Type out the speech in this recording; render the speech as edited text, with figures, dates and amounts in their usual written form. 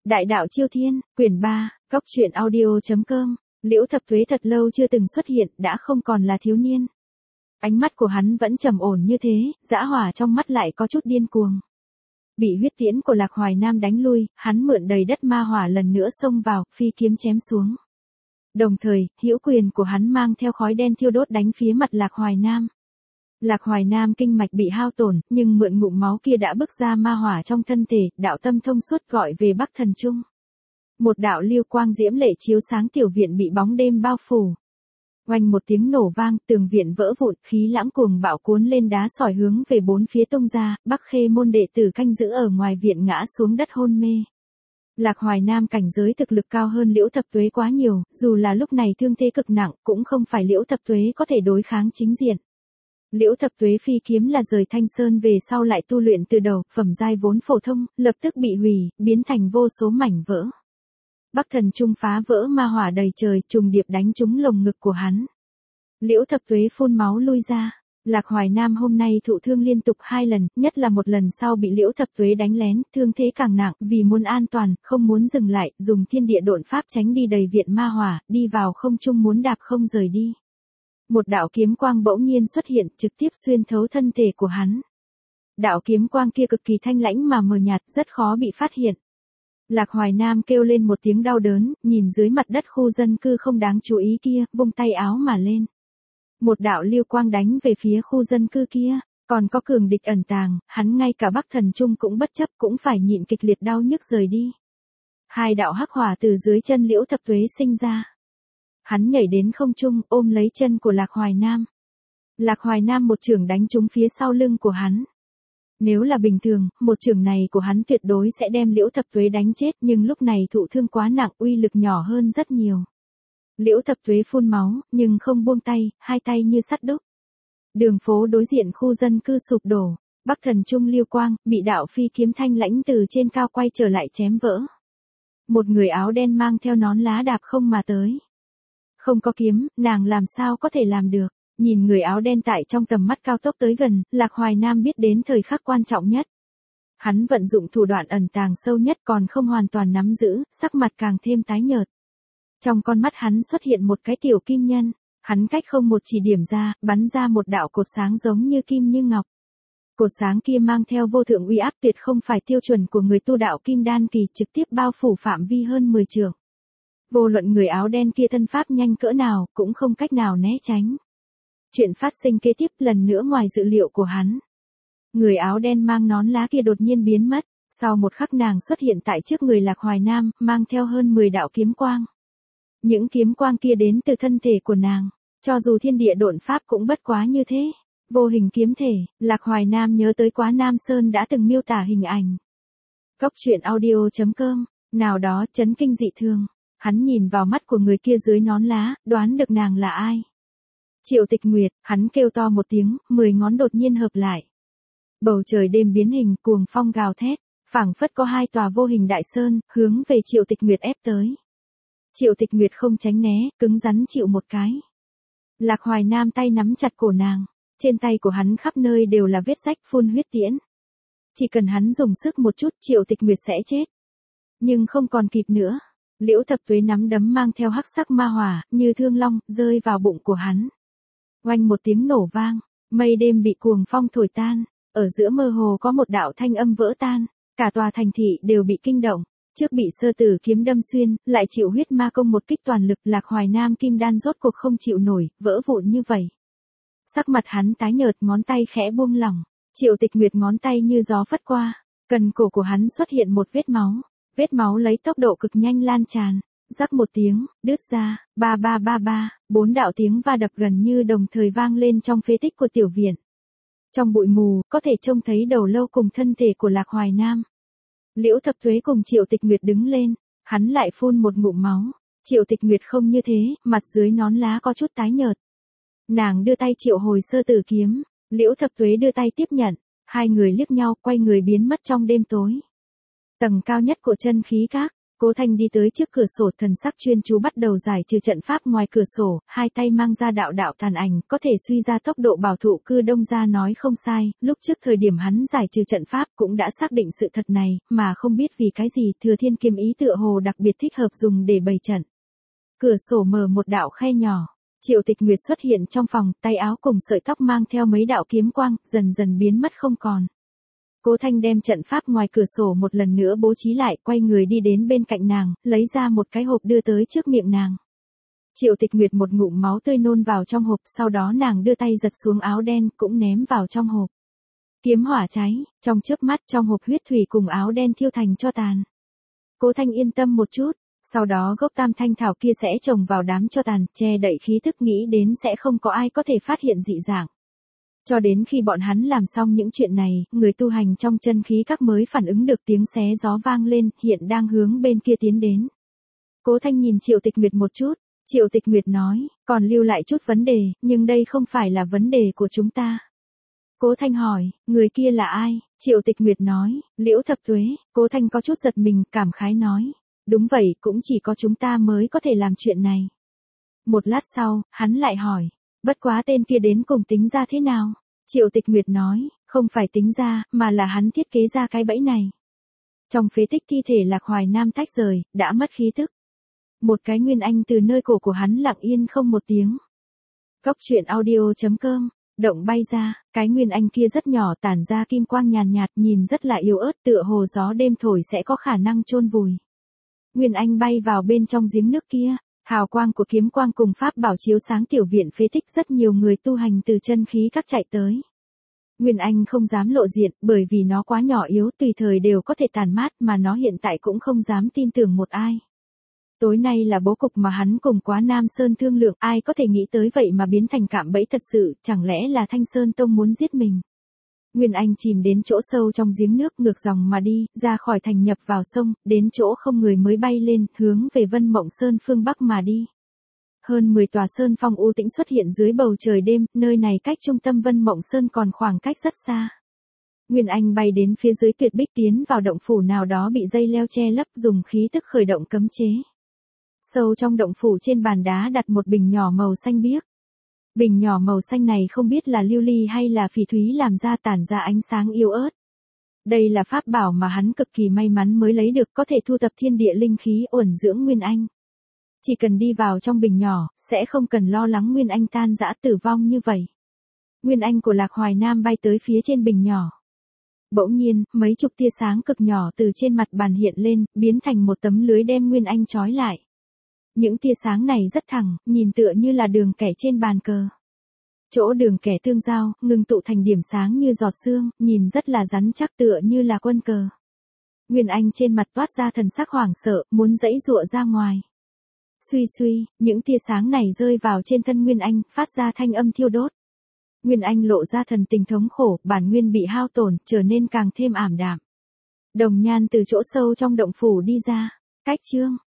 Đại đạo Chiêu Thiên, quyển 3, Góc truyện audio.com. Liễu Thập Tuế thật lâu chưa từng xuất hiện, đã không còn là thiếu niên. Ánh mắt của hắn vẫn trầm ổn như thế, dã hỏa trong mắt lại có chút điên cuồng. Bị huyết tiễn của Lạc Hoài Nam đánh lui, hắn mượn đầy đất ma hỏa lần nữa xông vào, phi kiếm chém xuống. Đồng thời, hữu quyền của hắn mang theo khói đen thiêu đốt đánh phía mặt Lạc Hoài Nam. Lạc Hoài Nam kinh mạch bị hao tổn, nhưng mượn ngụm máu kia đã bức ra ma hỏa trong thân thể, đạo tâm thông suốt gọi về Bắc Thần Trung. Một đạo lưu quang diễm lệ chiếu sáng tiểu viện bị bóng đêm bao phủ. Oanh một tiếng nổ vang, tường viện vỡ vụn, khí lãng cuồng bạo cuốn lên đá sỏi hướng về bốn phía tung ra, Bắc Khê môn đệ tử canh giữ ở ngoài viện ngã xuống đất hôn mê. Lạc Hoài Nam cảnh giới thực lực cao hơn Liễu Thập Tuế quá nhiều, dù là lúc này thương thế cực nặng, cũng không phải Liễu Thập Tuế có thể đối kháng chính diện. Liễu Thập Tuế phi kiếm là rời Thanh Sơn về sau lại tu luyện từ đầu, phẩm giai vốn phổ thông, lập tức bị hủy, biến thành vô số mảnh vỡ. Bắc Thần Trung phá vỡ ma hỏa đầy trời, trùng điệp đánh trúng lồng ngực của hắn. Liễu Thập Tuế phun máu lui ra. Lạc Hoài Nam hôm nay thụ thương liên tục 2 lần, nhất là một lần sau bị Liễu Thập Tuế đánh lén, thương thế càng nặng, vì muốn an toàn, không muốn dừng lại, dùng thiên địa độn pháp tránh đi đầy viện ma hỏa, đi vào không trung muốn đạp không rời đi. Một đạo kiếm quang bỗng nhiên xuất hiện, trực tiếp xuyên thấu thân thể của hắn. Đạo kiếm quang kia cực kỳ thanh lãnh mà mờ nhạt, rất khó bị phát hiện. Lạc Hoài Nam kêu lên một tiếng đau đớn, nhìn dưới mặt đất khu dân cư không đáng chú ý kia, vung tay áo mà lên. Một đạo lưu quang đánh về phía khu dân cư kia, còn có cường địch ẩn tàng, hắn ngay cả Bắc Thần Trung cũng bất chấp, cũng phải nhịn kịch liệt đau nhức rời đi. 2 đạo hắc hỏa từ dưới chân Liễu Thập Tuế sinh ra. Hắn nhảy đến không trung, ôm lấy chân của Lạc Hoài Nam. Lạc Hoài Nam một chưởng đánh trúng phía sau lưng của hắn. Nếu là bình thường, một chưởng này của hắn tuyệt đối sẽ đem Liễu Thập Tuế đánh chết, nhưng lúc này thụ thương quá nặng, uy lực nhỏ hơn rất nhiều. Liễu Thập Tuế phun máu, nhưng không buông tay, 2 tay như sắt đúc. Đường phố đối diện khu dân cư sụp đổ, Bắc Thần Trung lưu quang, bị đạo phi kiếm thanh lãnh từ trên cao quay trở lại chém vỡ. Một người áo đen mang theo nón lá đạp không mà tới. Không có kiếm, nàng làm sao có thể làm được. Nhìn người áo đen tại trong tầm mắt cao tốc tới gần, Lạc Hoài Nam biết đến thời khắc quan trọng nhất. Hắn vận dụng thủ đoạn ẩn tàng sâu nhất còn không hoàn toàn nắm giữ, sắc mặt càng thêm tái nhợt. Trong con mắt hắn xuất hiện một cái tiểu kim nhân, hắn cách không một chỉ điểm ra, bắn ra một đạo cột sáng giống như kim như ngọc. Cột sáng kia mang theo vô thượng uy áp tuyệt không phải tiêu chuẩn của người tu đạo kim đan kỳ, trực tiếp bao phủ phạm vi hơn 10 trượng. Vô luận người áo đen kia thân pháp nhanh cỡ nào, cũng không cách nào né tránh. Chuyện phát sinh kế tiếp lần nữa ngoài dự liệu của hắn. Người áo đen mang nón lá kia đột nhiên biến mất, sau một khắc nàng xuất hiện tại trước người Lạc Hoài Nam, mang theo hơn 10 đạo kiếm quang. Những kiếm quang kia đến từ thân thể của nàng, cho dù thiên địa độn pháp cũng bất quá như thế. Vô hình kiếm thể, Lạc Hoài Nam nhớ tới Quá Nam Sơn đã từng miêu tả hình ảnh. Góc truyện audio.com, nào đó chấn kinh dị thường. Hắn nhìn vào mắt của người kia dưới nón lá, đoán được nàng là ai. Triệu Tịch Nguyệt, hắn kêu to một tiếng, 10 ngón đột nhiên hợp lại. Bầu trời đêm biến hình, cuồng phong gào thét, phảng phất có 2 tòa vô hình đại sơn, hướng về Triệu Tịch Nguyệt ép tới. Triệu Tịch Nguyệt không tránh né, cứng rắn chịu một cái. Lạc Hoài Nam tay nắm chặt cổ nàng, trên tay của hắn khắp nơi đều là vết rách phun huyết tiễn. Chỉ cần hắn dùng sức một chút, Triệu Tịch Nguyệt sẽ chết. Nhưng không còn kịp nữa. Liễu Thập Tuế nắm đấm mang theo hắc sắc ma hỏa, như thương long, rơi vào bụng của hắn. Oanh một tiếng nổ vang, mây đêm bị cuồng phong thổi tan, ở giữa mơ hồ có một đạo thanh âm vỡ tan, cả tòa thành thị đều bị kinh động, trước bị sơ tử kiếm đâm xuyên, lại chịu huyết ma công một kích toàn lực, Lạc Hoài Nam kim đan rốt cuộc không chịu nổi, vỡ vụn như vậy. Sắc mặt hắn tái nhợt, ngón tay khẽ buông lỏng, Triệu Tịch Nguyệt ngón tay như gió phất qua, cần cổ của hắn xuất hiện một vết máu. Vết máu lấy tốc độ cực nhanh lan tràn, rắc một tiếng, đứt ra, ba ba ba ba, 4 đạo tiếng va đập gần như đồng thời vang lên trong phế tích của tiểu viện. Trong bụi mù, có thể trông thấy đầu lâu cùng thân thể của Lạc Hoài Nam. Liễu Thập Tuế cùng Triệu Tịch Nguyệt đứng lên, hắn lại phun một ngụm máu. Triệu Tịch Nguyệt không như thế, mặt dưới nón lá có chút tái nhợt. Nàng đưa tay triệu hồi sơ tử kiếm, Liễu Thập Tuế đưa tay tiếp nhận, 2 người liếc nhau, quay người biến mất trong đêm tối. Tầng cao nhất của chân khí các, Cố Thanh đi tới trước cửa sổ, thần sắc chuyên chú bắt đầu giải trừ trận pháp ngoài cửa sổ, hai tay mang ra đạo đạo tàn ảnh, có thể suy ra tốc độ bảo thủ. Cư Đông gia nói không sai, lúc trước thời điểm hắn giải trừ trận pháp cũng đã xác định sự thật này, mà không biết vì cái gì Thừa Thiên kiếm ý tựa hồ đặc biệt thích hợp dùng để bày trận. Cửa sổ mở một đạo khe nhỏ. Triệu Tịch Nguyệt xuất hiện trong phòng, tay áo cùng sợi tóc mang theo mấy đạo kiếm quang, dần dần biến mất không còn. Cố Thanh đem trận pháp ngoài cửa sổ một lần nữa bố trí lại, quay người đi đến bên cạnh nàng, lấy ra một cái hộp đưa tới trước miệng nàng. Triệu Tịch Nguyệt một ngụm máu tươi nôn vào trong hộp, sau đó nàng đưa tay giật xuống áo đen, cũng ném vào trong hộp. Kiếm hỏa cháy, trong chớp mắt trong hộp huyết thủy cùng áo đen thiêu thành tro tàn. Cố Thanh yên tâm một chút, sau đó gốc tam thanh thảo kia sẽ trồng vào đám tro tàn, che đậy khí thức, nghĩ đến sẽ không có ai có thể phát hiện dị dạng. Cho đến khi bọn hắn làm xong những chuyện này, người tu hành trong chân khí các mới phản ứng được tiếng xé gió vang lên, hiện đang hướng bên kia tiến đến. Cố Thanh nhìn Triệu Tịch Nguyệt một chút, Triệu Tịch Nguyệt nói, còn lưu lại chút vấn đề, nhưng đây không phải là vấn đề của chúng ta. Cố Thanh hỏi, người kia là ai? Triệu Tịch Nguyệt nói, Liễu Thập Tuế. Cố Thanh có chút giật mình, cảm khái nói, đúng vậy, cũng chỉ có chúng ta mới có thể làm chuyện này. Một lát sau, hắn lại hỏi, bất quá tên kia đến cùng tính ra thế nào? Triệu Tịch Nguyệt nói, không phải tính ra, mà là hắn thiết kế ra cái bẫy này. Trong phế tích thi thể Lạc Hoài Nam tách rời, đã mất khí tức. Một cái nguyên anh từ nơi cổ của hắn lặng yên không một tiếng. Góc truyện audio.com, động bay ra, cái nguyên anh kia rất nhỏ, tản ra kim quang nhàn nhạt, nhìn rất là yếu ớt, tựa hồ gió đêm thổi sẽ có khả năng chôn vùi. Nguyên anh bay vào bên trong giếng nước kia. Hào quang của kiếm quang cùng pháp bảo chiếu sáng tiểu viện phế tích, rất nhiều người tu hành từ chân khí các chạy tới. Nguyên Anh không dám lộ diện, bởi vì nó quá nhỏ yếu, tùy thời đều có thể tàn mát, mà nó hiện tại cũng không dám tin tưởng một ai. Tối nay là bố cục mà hắn cùng Quá Nam Sơn thương lượng, ai có thể nghĩ tới vậy mà biến thành cạm bẫy thật sự, chẳng lẽ là Thanh Sơn Tông muốn giết mình. Nguyên Anh chìm đến chỗ sâu trong giếng nước, ngược dòng mà đi, ra khỏi thành nhập vào sông, đến chỗ không người mới bay lên, hướng về Vân Mộng Sơn phương Bắc mà đi. Hơn 10 tòa sơn phong u tĩnh xuất hiện dưới bầu trời đêm, nơi này cách trung tâm Vân Mộng Sơn còn khoảng cách rất xa. Nguyên Anh bay đến phía dưới tuyệt bích, tiến vào động phủ nào đó bị dây leo che lấp, dùng khí tức khởi động cấm chế. Sâu trong động phủ trên bàn đá đặt một bình nhỏ màu xanh biếc. Bình nhỏ màu xanh này không biết là lưu ly hay là phỉ thúy làm ra, tản ra ánh sáng yếu ớt. Đây là pháp bảo mà hắn cực kỳ may mắn mới lấy được, có thể thu thập thiên địa linh khí, uẩn dưỡng Nguyên Anh. Chỉ cần đi vào trong bình nhỏ, sẽ không cần lo lắng Nguyên Anh tan rã tử vong như vậy. Nguyên Anh của Lạc Hoài Nam bay tới phía trên bình nhỏ. Bỗng nhiên, mấy chục tia sáng cực nhỏ từ trên mặt bàn hiện lên, biến thành một tấm lưới đem Nguyên Anh trói lại. Những tia sáng này rất thẳng, nhìn tựa như là đường kẻ trên bàn cờ. Chỗ đường kẻ tương giao, ngưng tụ thành điểm sáng như giọt sương, nhìn rất là rắn chắc, tựa như là quân cờ. Nguyên Anh trên mặt toát ra thần sắc hoảng sợ, muốn giãy giụa ra ngoài. Suy suy, những tia sáng này rơi vào trên thân Nguyên Anh, phát ra thanh âm thiêu đốt. Nguyên Anh lộ ra thần tình thống khổ, bản nguyên bị hao tổn, trở nên càng thêm ảm đạm. Đồng Nhan từ chỗ sâu trong động phủ đi ra. Cách chương